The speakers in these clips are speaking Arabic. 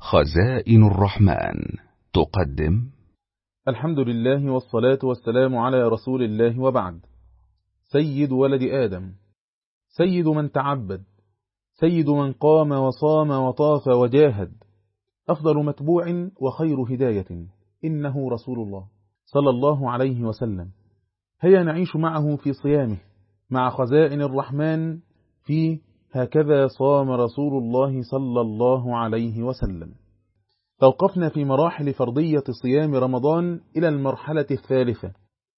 خزائن الرحمن تقدم. الحمد لله والصلاة والسلام على رسول الله، وبعد. سيد ولد آدم، سيد من تعبد، سيد من قام وصام وطاف وجاهد، أفضل متبوع وخير هداية، إنه رسول الله صلى الله عليه وسلم. هيا نعيش معه في صيامه مع خزائن الرحمن في هكذا صام رسول الله صلى الله عليه وسلم. توقفنا في مراحل فرضية صيام رمضان إلى المرحلة الثالثة،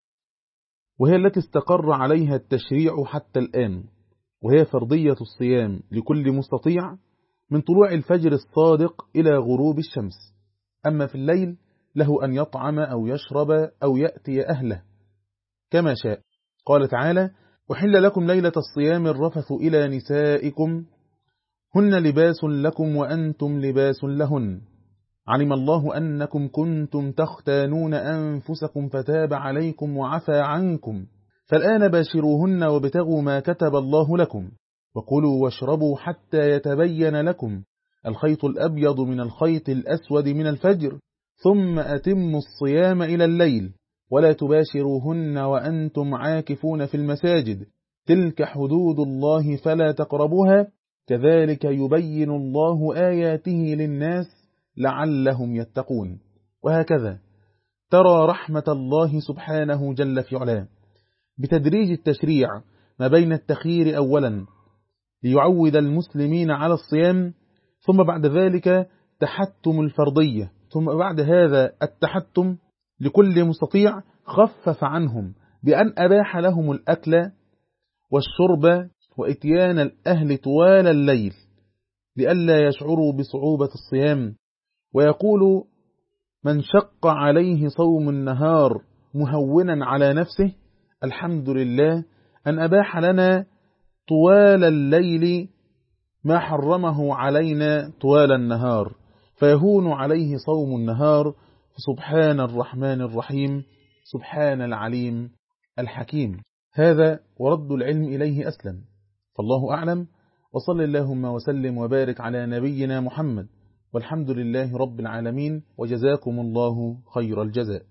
وهي التي استقر عليها التشريع حتى الآن، وهي فرضية الصيام لكل مستطيع من طلوع الفجر الصادق إلى غروب الشمس. أما في الليل له أن يطعم أو يشرب أو يأتي أهله كما شاء. قال تعالى: أحل لكم ليلة الصيام الرفث إلى نسائكم هن لباس لكم وأنتم لباس لهن، علم الله أنكم كنتم تختانون أنفسكم فتاب عليكم وعفى عنكم، فالآن باشروهن وابتغوا ما كتب الله لكم، وكلوا واشربوا حتى يتبين لكم الخيط الأبيض من الخيط الأسود من الفجر، ثم أتموا الصيام إلى الليل، ولا تباشروهن وأنتم عاكفون في المساجد، تلك حدود الله فلا تقربوها، كذلك يبين الله آياته للناس لعلهم يتقون. وهكذا ترى رحمة الله سبحانه جل في علاه بتدريج التشريع ما بين التخيير أولا ليعود المسلمين على الصيام، ثم بعد ذلك تحتم الفرضية، ثم بعد هذا التحتم لكل مستطيع خفف عنهم بأن أباح لهم الأكل والشرب وإتيان الأهل طوال الليل لئلا يشعروا بصعوبة الصيام. ويقول: من شق عليه صوم النهار مهونا على نفسه، الحمد لله أن أباح لنا طوال الليل ما حرمه علينا طوال النهار، فيهون عليه صوم النهار. سبحان الرحمن الرحيم، سبحان العليم الحكيم. هذا ورد العلم إليه أسلم، فالله أعلم. وصل اللهم وسلم وبارك على نبينا محمد، والحمد لله رب العالمين، وجزاكم الله خير الجزاء.